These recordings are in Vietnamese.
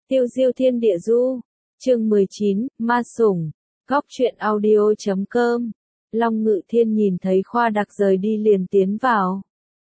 Tiêu diêu thiên địa du. Chương 19, ma sủng. Góc truyện audio.com. Long Ngự Thiên nhìn thấy Khoa Đặc rời đi liền tiến vào.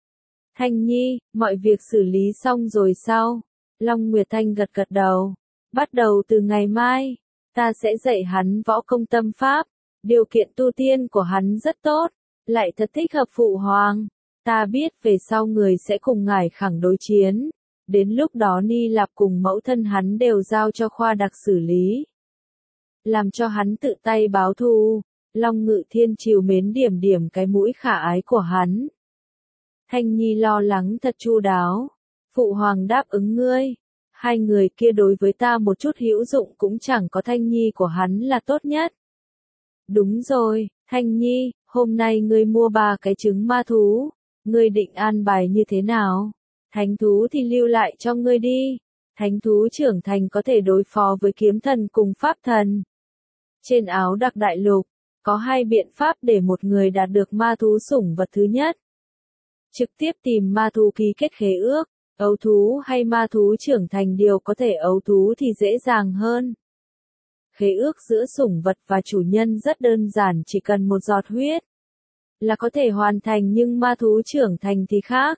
Thanh Nhi, mọi việc xử lý xong rồi sao? Long Nguyệt Thanh gật gật đầu. Bắt đầu từ ngày mai, ta sẽ dạy hắn võ công tâm pháp. Điều kiện tu tiên của hắn rất tốt, lại thật thích hợp phụ hoàng. Ta biết về sau người sẽ cùng ngải khẳng đối chiến. Đến lúc đó Ni Lạp cùng mẫu thân hắn đều giao cho Khoa Đặc xử lý. Làm cho hắn tự tay báo thù. Long Ngự Thiên trìu mến điểm điểm cái mũi khả ái của hắn. Thanh Nhi lo lắng thật chu đáo. Phụ hoàng đáp ứng ngươi. Hai người kia đối với ta một chút hữu dụng cũng chẳng có Thanh Nhi của hắn là tốt nhất. Đúng rồi, Thanh Nhi, hôm nay ngươi mua 3 cái trứng ma thú. Ngươi định an bài như thế nào? Thánh thú thì lưu lại cho ngươi đi. Thánh thú trưởng thành có thể đối phó với kiếm thần cùng pháp thần. Trên áo đặc đại lục, có 2 biện pháp để một người đạt được ma thú sủng vật thứ nhất. Trực tiếp tìm ma thú ký kết khế ước, ấu thú hay ma thú trưởng thành đều có thể, ấu thú thì dễ dàng hơn. Khế ước giữa sủng vật và chủ nhân rất đơn giản, chỉ cần một giọt huyết là có thể hoàn thành, nhưng ma thú trưởng thành thì khác.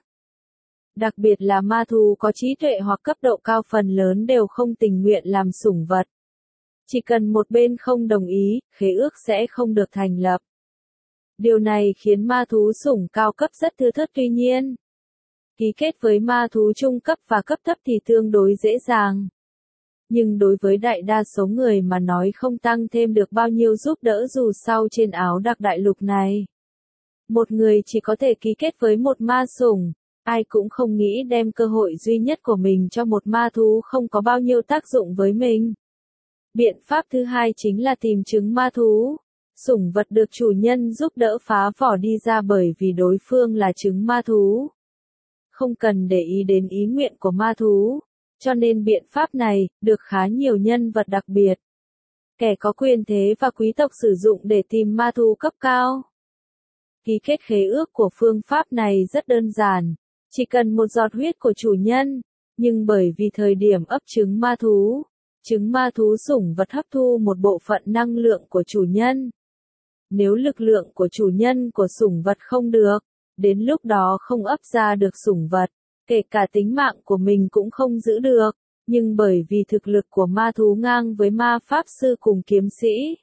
Đặc biệt là ma thú có trí tuệ hoặc cấp độ cao phần lớn đều không tình nguyện làm sủng vật. Chỉ cần một bên không đồng ý, khế ước sẽ không được thành lập. Điều này khiến ma thú sủng cao cấp rất thưa thớt, tuy nhiên ký kết với ma thú trung cấp và cấp thấp thì tương đối dễ dàng. Nhưng đối với đại đa số người mà nói không tăng thêm được bao nhiêu giúp đỡ, dù sao trên áo đặc đại lục này. Một người chỉ có thể ký kết với một ma sủng, ai cũng không nghĩ đem cơ hội duy nhất của mình cho một ma thú không có bao nhiêu tác dụng với mình. Biện pháp thứ hai chính là tìm trứng ma thú. Sủng vật được chủ nhân giúp đỡ phá vỏ đi ra bởi vì đối phương là trứng ma thú. Không cần để ý đến ý nguyện của ma thú. Cho nên biện pháp này, được khá nhiều nhân vật đặc biệt, kẻ có quyền thế và quý tộc sử dụng để tìm ma thú cấp cao. Ký kết khế ước của phương pháp này rất đơn giản, chỉ cần một giọt huyết của chủ nhân, nhưng bởi vì thời điểm ấp trứng ma thú sủng vật hấp thu một bộ phận năng lượng của chủ nhân. Nếu lực lượng của chủ nhân của sủng vật không được, đến lúc đó không ấp ra được sủng vật, kể cả tính mạng của mình cũng không giữ được, nhưng bởi vì thực lực của ma thú ngang với ma pháp sư cùng kiếm sĩ.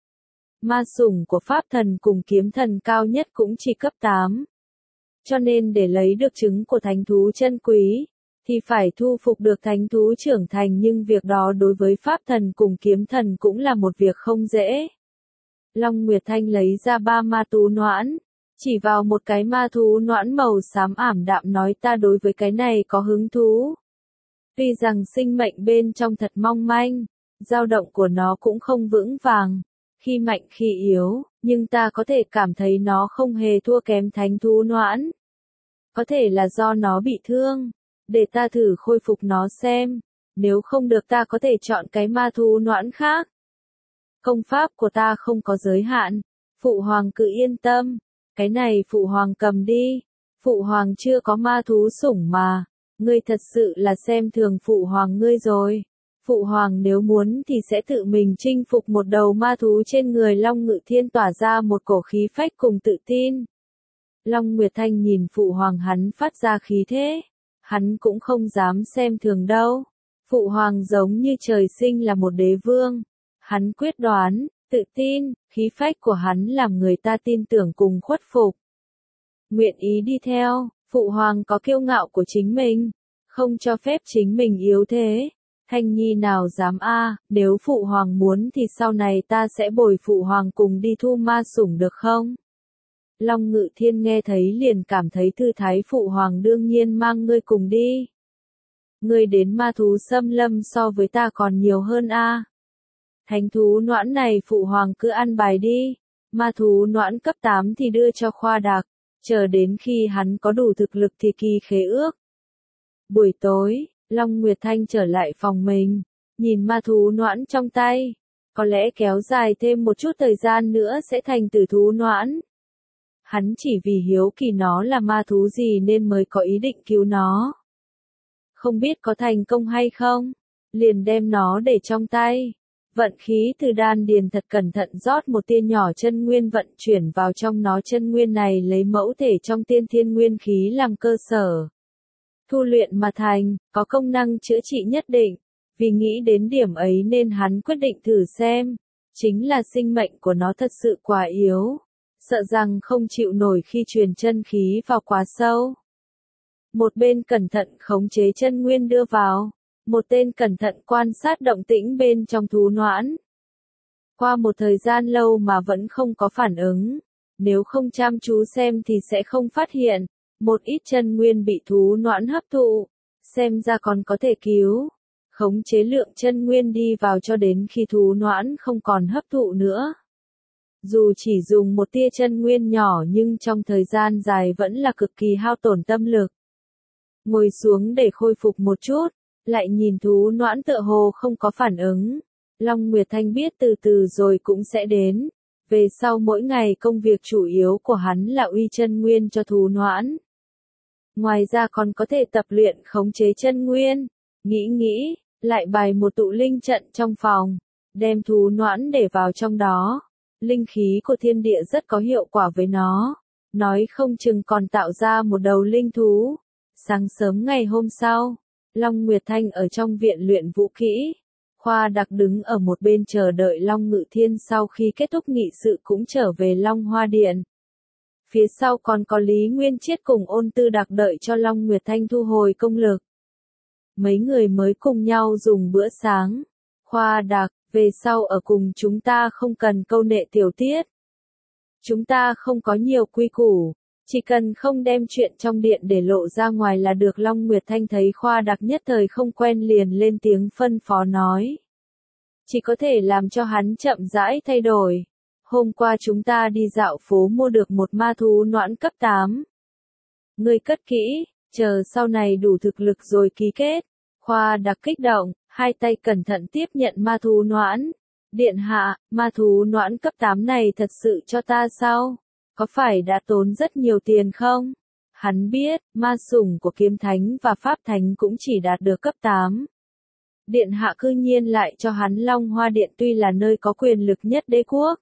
Ma sủng của pháp thần cùng kiếm thần cao nhất cũng chỉ cấp 8. Cho nên để lấy được trứng của thánh thú chân quý, thì phải thu phục được thánh thú trưởng thành, nhưng việc đó đối với pháp thần cùng kiếm thần cũng là một việc không dễ. Long Nguyệt Thanh lấy ra 3 ma thú noãn, chỉ vào một cái ma thú noãn màu xám ảm đạm nói, ta đối với cái này có hứng thú. Tuy rằng sinh mệnh bên trong thật mong manh, dao động của nó cũng không vững vàng, khi mạnh khi yếu, nhưng ta có thể cảm thấy nó không hề thua kém thánh thú noãn. Có thể là do nó bị thương, để ta thử khôi phục nó xem, nếu không được ta có thể chọn cái ma thú noãn khác. Công pháp của ta không có giới hạn, phụ hoàng cứ yên tâm, cái này phụ hoàng cầm đi, phụ hoàng chưa có ma thú sủng mà, ngươi thật sự là xem thường phụ hoàng ngươi rồi. Phụ hoàng nếu muốn thì sẽ tự mình chinh phục một đầu ma thú. Trên người Long Ngự Thiên tỏa ra một cổ khí phách cùng tự tin. Long Nguyệt Thanh nhìn phụ hoàng hắn phát ra khí thế, hắn cũng không dám xem thường đâu. Phụ hoàng giống như trời sinh là một đế vương, hắn quyết đoán, tự tin, khí phách của hắn làm người ta tin tưởng cùng khuất phục. Nguyện ý đi theo, phụ hoàng có kiêu ngạo của chính mình, không cho phép chính mình yếu thế. Thanh Nhi nào dám nếu phụ hoàng muốn thì sau này ta sẽ bồi phụ hoàng cùng đi thu ma sủng được không? Long Ngự Thiên nghe thấy liền cảm thấy thư thái, phụ hoàng đương nhiên mang ngươi cùng đi. Ngươi đến ma thú xâm lâm so với ta còn nhiều hơn Thánh thú noãn này phụ hoàng cứ ăn bài đi, ma thú noãn cấp 8 thì đưa cho Khoa Đặc, chờ đến khi hắn có đủ thực lực thì ký khế ước. Buổi tối, Long Nguyệt Thanh trở lại phòng mình, nhìn ma thú noãn trong tay, có lẽ kéo dài thêm một chút thời gian nữa sẽ thành tử thú noãn. Hắn chỉ vì hiếu kỳ nó là ma thú gì nên mới có ý định cứu nó. Không biết có thành công hay không? liền đem nó để trong tay. Vận khí từ đan điền thật cẩn thận rót một tia nhỏ chân nguyên vận chuyển vào trong nó, chân nguyên này lấy mẫu thể trong tiên thiên nguyên khí làm cơ sở. Tu luyện mà thành, có công năng chữa trị nhất định. Vì nghĩ đến điểm ấy nên hắn quyết định thử xem. Chính là sinh mệnh của nó thật sự quá yếu. Sợ rằng không chịu nổi khi truyền chân khí vào quá sâu. Một bên cẩn thận khống chế chân nguyên đưa vào. Một tên cẩn thận quan sát động tĩnh bên trong thú noãn. Qua một thời gian lâu mà vẫn không có phản ứng. Nếu không chăm chú xem thì sẽ không phát hiện. Một ít chân nguyên bị thú noãn hấp thụ. Xem ra còn có thể cứu. Khống chế lượng chân nguyên đi vào cho đến khi thú noãn không còn hấp thụ nữa. Dù chỉ dùng một tia chân nguyên nhỏ nhưng trong thời gian dài vẫn là cực kỳ hao tổn tâm lực. Ngồi xuống để khôi phục một chút, lại nhìn thú noãn tựa hồ không có phản ứng. Long Nguyệt Thanh biết từ từ rồi cũng sẽ đến. Về sau mỗi ngày công việc chủ yếu của hắn là uy chân nguyên cho thú noãn. Ngoài ra còn có thể tập luyện khống chế chân nguyên. Nghĩ, lại bày một tụ linh trận trong phòng. Đem thú noãn để vào trong đó. Linh khí của thiên địa rất có hiệu quả với nó. Nói không chừng còn tạo ra một đầu linh thú. Sáng sớm ngày hôm sau, Long Nguyệt Thanh ở trong viện luyện vũ kỹ. Khoa Đặc đứng ở một bên chờ đợi Long Ngự Thiên sau khi kết thúc nghị sự cũng trở về Long Hoa Điện. Phía sau còn có Lý Nguyên Chiết cùng Ôn Tư Đặc đợi cho Long Nguyệt Thanh thu hồi công lực. Mấy người mới cùng nhau dùng bữa sáng. Khoa Đặc, về sau ở cùng chúng ta không cần câu nệ tiểu tiết. Chúng ta không có nhiều quy củ. Chỉ cần không đem chuyện trong điện để lộ ra ngoài là được. Long Nguyệt Thanh thấy Khoa Đặc nhất thời không quen liền lên tiếng phân phó nói. Chỉ có thể làm cho hắn chậm rãi thay đổi. Hôm qua chúng ta đi dạo phố mua được một ma thú noãn cấp 8. Ngươi cất kỹ, chờ sau này đủ thực lực rồi ký kết. Khoa Đặc kích động, hai tay cẩn thận tiếp nhận ma thú noãn. Điện hạ, ma thú noãn cấp 8 này thật sự cho ta sao? Có phải đã tốn rất nhiều tiền không? Hắn biết, ma sủng của kiếm thánh và pháp thánh cũng chỉ đạt được cấp 8. Điện hạ cư nhiên lại cho hắn. Long Hoa Điện tuy là nơi có quyền lực nhất đế quốc,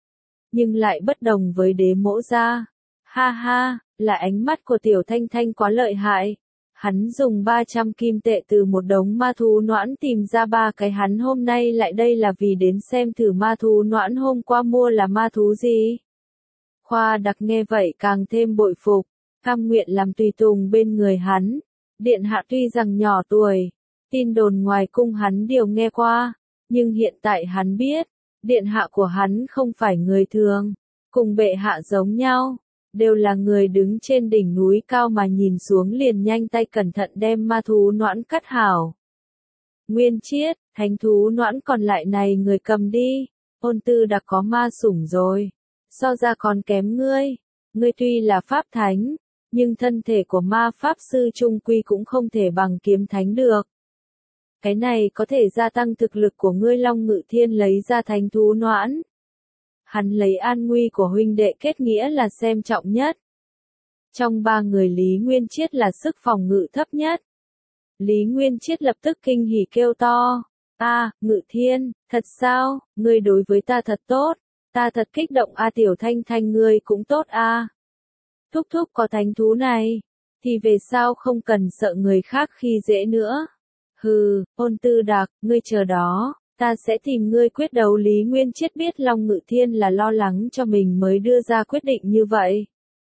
nhưng lại bất đồng với Đế Mỗ gia. Ha ha, là ánh mắt của Tiểu Thanh Thanh quá lợi hại. Hắn dùng 300 kim tệ từ một đống ma thú noãn tìm ra 3 cái. Hắn hôm nay lại đây là vì đến xem thử ma thú noãn hôm qua mua là ma thú gì. Khoa Đặc nghe vậy càng thêm bội phục, cam nguyện làm tùy tùng bên người hắn. Điện hạ tuy rằng nhỏ tuổi, tin đồn ngoài cung hắn đều nghe qua, nhưng hiện tại hắn biết, điện hạ của hắn không phải người thường, cùng bệ hạ giống nhau, đều là người đứng trên đỉnh núi cao mà nhìn xuống liền nhanh tay cẩn thận đem ma thú noãn cắt hảo. Nguyên Chiết, thánh thú noãn còn lại này người cầm đi, Ôn Tư Đặc có ma sủng rồi. So ra còn kém ngươi. Ngươi tuy là pháp thánh, nhưng thân thể của ma pháp sư trung quy cũng không thể bằng kiếm thánh được. Cái này có thể gia tăng thực lực của ngươi. Long Ngự Thiên lấy ra thánh thú noãn. Hắn lấy an nguy của huynh đệ kết nghĩa là xem trọng nhất. Trong 3 người Lý Nguyên Chiết là sức phòng ngự thấp nhất. Lý Nguyên Chiết lập tức kinh hỉ kêu to. Ngự Thiên, thật sao, ngươi đối với ta thật tốt. Ta thật kích động. Tiểu Thanh Thanh ngươi cũng tốt Thúc thúc có thánh thú này, thì về sau không cần sợ người khác khi dễ nữa. Hừ, Ôn Tư Đặc, ngươi chờ đó, ta sẽ tìm ngươi quyết đấu. Lý Nguyên Chiết biết Long Ngự Thiên là lo lắng cho mình mới đưa ra quyết định như vậy.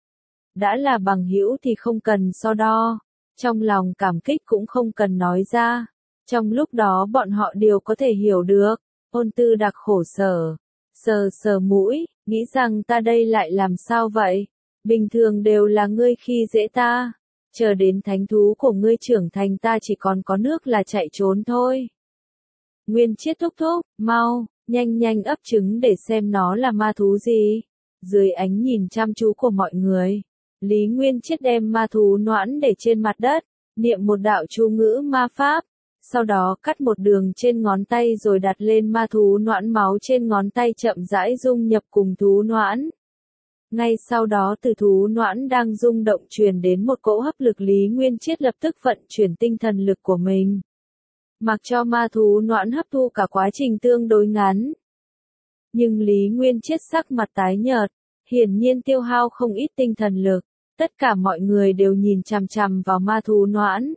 Đã là bằng hữu thì không cần so đo, trong lòng cảm kích cũng không cần nói ra. Trong lúc đó bọn họ đều có thể hiểu được. Ôn Tư Đặc khổ sở. Sờ mũi, nghĩ rằng ta đây lại làm sao vậy? Bình thường đều là ngươi khi dễ ta. Chờ đến thánh thú của ngươi trưởng thành ta chỉ còn có nước là chạy trốn thôi. Nguyên Chiết thúc thúc, mau, nhanh ấp trứng để xem nó là ma thú gì. Dưới ánh nhìn chăm chú của mọi người, Lý Nguyên Chiết đem ma thú noãn để trên mặt đất, niệm một đạo chú ngữ ma pháp. Sau đó cắt một đường trên ngón tay rồi đặt lên ma thú noãn. Máu trên ngón tay chậm rãi dung nhập cùng thú noãn. Ngay sau đó từ thú noãn đang rung động truyền đến một cỗ hấp lực. Lý Nguyên Chiết lập tức vận chuyển tinh thần lực của mình. mặc cho ma thú noãn hấp thu cả quá trình tương đối ngắn. Nhưng Lý Nguyên Chiết sắc mặt tái nhợt, hiển nhiên tiêu hao không ít tinh thần lực, tất cả mọi người đều nhìn chằm chằm vào ma thú noãn.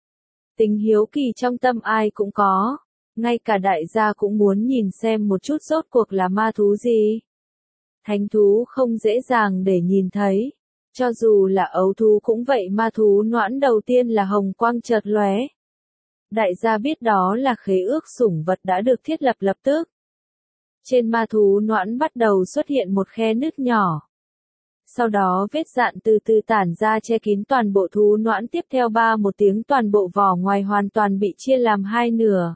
Tính hiếu kỳ trong tâm ai cũng có, ngay cả đại gia cũng muốn nhìn xem một chút rốt cuộc là ma thú gì. Thánh thú không dễ dàng để nhìn thấy, cho dù là ấu thú cũng vậy. Ma thú noãn đầu tiên là hồng quang chợt lóe. Đại gia biết đó là khế ước sủng vật đã được thiết lập lập tức. Trên ma thú noãn bắt đầu xuất hiện một khe nứt nhỏ. Sau đó vết dạn từ từ tản ra che kín toàn bộ thú noãn, tiếp theo ba một tiếng toàn bộ vỏ ngoài hoàn toàn bị chia làm hai nửa.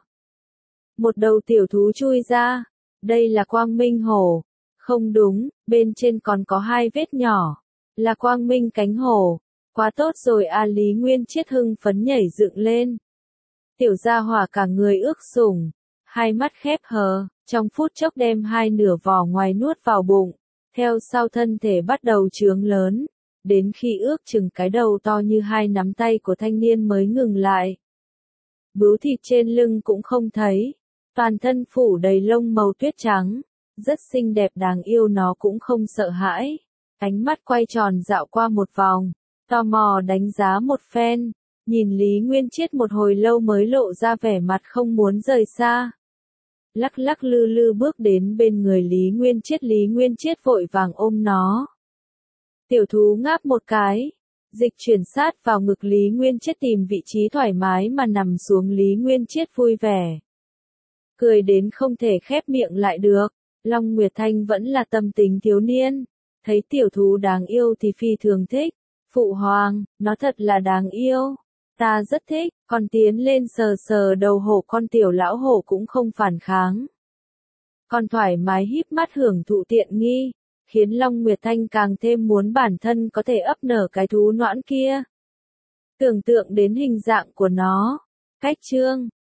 Một đầu tiểu thú chui ra, đây là quang minh hổ. Không đúng, bên trên còn có hai vết nhỏ, là quang minh cánh hổ. Quá tốt rồi à, Lý Nguyên Chiết hưng phấn nhảy dựng lên. Tiểu gia hỏa cả người ước sủng, hai mắt khép hờ, trong phút chốc đem hai nửa vỏ ngoài nuốt vào bụng, theo sau thân thể bắt đầu trướng lớn, đến khi ước chừng cái đầu to như hai nắm tay của thanh niên mới ngừng lại. Bướu thịt trên lưng cũng không thấy, toàn thân phủ đầy lông màu tuyết trắng, rất xinh đẹp đáng yêu. Nó cũng không sợ hãi, ánh mắt quay tròn dạo qua một vòng, tò mò đánh giá một phen, nhìn Lý Nguyên Chiết một hồi lâu mới lộ ra vẻ mặt không muốn rời xa. Lắc lắc lư lư bước đến bên người Lý Nguyên Chiết. Lý Nguyên Chiết vội vàng ôm nó. Tiểu thú ngáp một cái, dịch chuyển sát vào ngực Lý Nguyên Chiết, tìm vị trí thoải mái mà nằm xuống. Lý Nguyên Chiết vui vẻ, cười đến không thể khép miệng lại được. Long Nguyệt Thanh vẫn là tâm tình thiếu niên, thấy tiểu thú đáng yêu thì phi thường thích. Phụ hoàng, nó thật là đáng yêu. Ta rất thích, còn tiến lên sờ sờ đầu hổ, con tiểu lão hổ cũng không phản kháng. Còn thoải mái híp mắt hưởng thụ tiện nghi, khiến Long Nguyệt Thanh càng thêm muốn bản thân có thể ấp nở cái thú noãn kia. Tưởng tượng đến hình dạng của nó, cách trương,